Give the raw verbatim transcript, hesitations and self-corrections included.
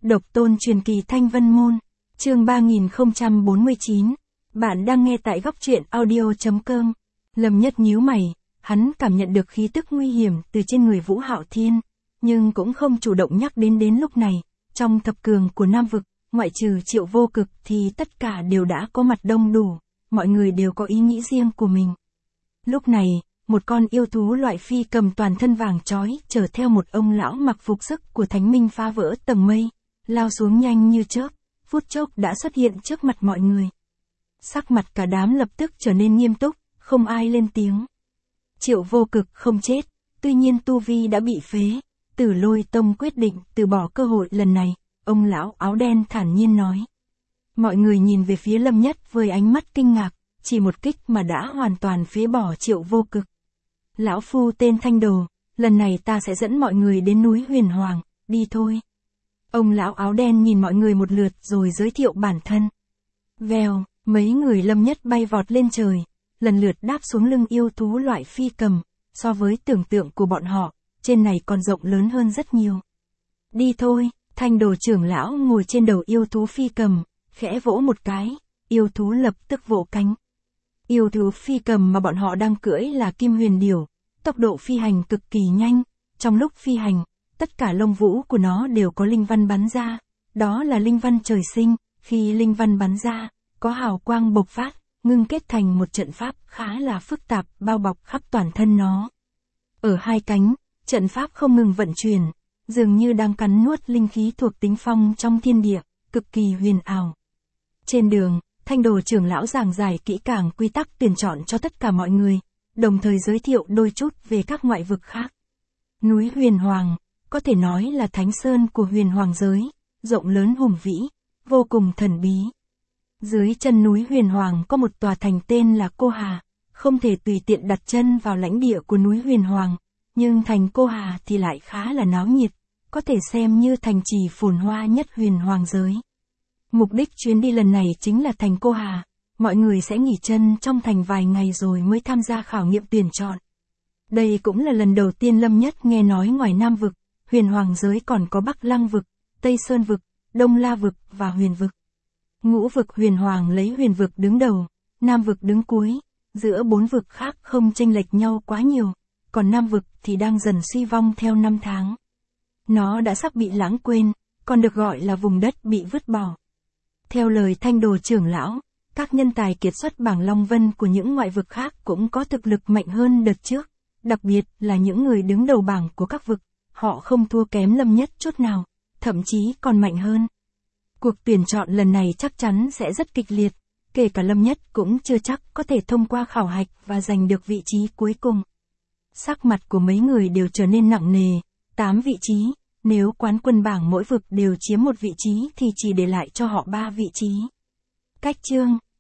Độc tôn truyền kỳ Thanh Vân Môn, chương ba nghìn không trăm bốn mươi chín. Bạn đang nghe tại góc truyện audio chấm com. Lâm Nhất nhíu mày, hắn cảm nhận được khí tức nguy hiểm từ trên người Vũ Hạo Thiên, nhưng cũng không chủ động nhắc đến đến lúc này, trong thập cường của Nam Vực, ngoại trừ Triệu Vô Cực thì tất cả đều đã có mặt đông đủ, mọi người đều có ý nghĩ riêng của mình. Lúc này, một con yêu thú loại phi cầm toàn thân vàng chói chở theo một ông lão mặc phục sức của Thánh Minh phá vỡ tầng mây, lao xuống nhanh như chớp, phút chốc đã xuất hiện trước mặt mọi người. Sắc mặt cả đám lập tức trở nên nghiêm túc, không ai lên tiếng. Triệu Vô Cực không chết, tuy nhiên tu vi đã bị phế, Tử Lôi Tông quyết định từ bỏ cơ hội lần này, ông lão áo đen thản nhiên nói. Mọi người nhìn về phía Lâm Nhất với ánh mắt kinh ngạc, chỉ một kích mà đã hoàn toàn phế bỏ Triệu Vô Cực. Lão phu tên Thanh Đồ, lần này ta sẽ dẫn mọi người đến núi Huyền Hoàng, đi thôi. Ông lão áo đen nhìn mọi người một lượt rồi giới thiệu bản thân. Vèo, mấy người Lâm Nhất bay vọt lên trời, lần lượt đáp xuống lưng yêu thú loại phi cầm, so với tưởng tượng của bọn họ, trên này còn rộng lớn hơn rất nhiều. Đi thôi, Thanh Đồ trưởng lão ngồi trên đầu yêu thú phi cầm, khẽ vỗ một cái, yêu thú lập tức vỗ cánh. Yêu thú phi cầm mà bọn họ đang cưỡi là Kim Huyền Điểu, tốc độ phi hành cực kỳ nhanh, trong lúc phi hành, tất cả lông vũ của nó đều có linh văn bắn ra, đó là linh văn trời sinh, khi linh văn bắn ra, có hào quang bộc phát, ngưng kết thành một trận pháp khá là phức tạp bao bọc khắp toàn thân nó. Ở hai cánh, trận pháp không ngừng vận chuyển, dường như đang cắn nuốt linh khí thuộc tính phong trong thiên địa, cực kỳ huyền ảo. Trên đường, Thanh Đồ trưởng lão giảng giải kỹ càng quy tắc tuyển chọn cho tất cả mọi người, đồng thời giới thiệu đôi chút về các ngoại vực khác. Núi Huyền Hoàng, có thể nói là thánh sơn của huyền hoàng giới, rộng lớn hùng vĩ, vô cùng thần bí. Dưới chân núi Huyền Hoàng có một tòa thành tên là Cô Hà, không thể tùy tiện đặt chân vào lãnh địa của núi Huyền Hoàng, nhưng thành Cô Hà thì lại khá là náo nhiệt, có thể xem như thành trì phồn hoa nhất huyền hoàng giới. Mục đích chuyến đi lần này chính là thành Cô Hà, mọi người sẽ nghỉ chân trong thành vài ngày rồi mới tham gia khảo nghiệm tuyển chọn. Đây cũng là lần đầu tiên Lâm Nhất nghe nói ngoài Nam Vực, huyền hoàng giới còn có Bắc Lăng Vực, Tây Sơn Vực, Đông La Vực và Huyền Vực. Ngũ vực huyền hoàng lấy Huyền Vực đứng đầu, Nam Vực đứng cuối, giữa bốn vực khác không chênh lệch nhau quá nhiều, còn Nam Vực thì đang dần suy vong theo năm tháng. Nó đã sắp bị lãng quên, còn được gọi là vùng đất bị vứt bỏ. Theo lời Thanh Đồ trưởng lão, các nhân tài kiệt xuất bảng Long Vân của những ngoại vực khác cũng có thực lực mạnh hơn đợt trước, đặc biệt là những người đứng đầu bảng của các vực, họ không thua kém Lâm Nhất chút nào, thậm chí còn mạnh hơn. Cuộc tuyển chọn lần này chắc chắn sẽ rất kịch liệt, kể cả Lâm Nhất cũng chưa chắc có thể thông qua khảo hạch và giành được vị trí cuối cùng. Sắc mặt của mấy người đều trở nên nặng nề, tám vị trí, nếu quán quân bảng mỗi vực đều chiếm một vị trí thì chỉ để lại cho họ ba vị trí. Cách chương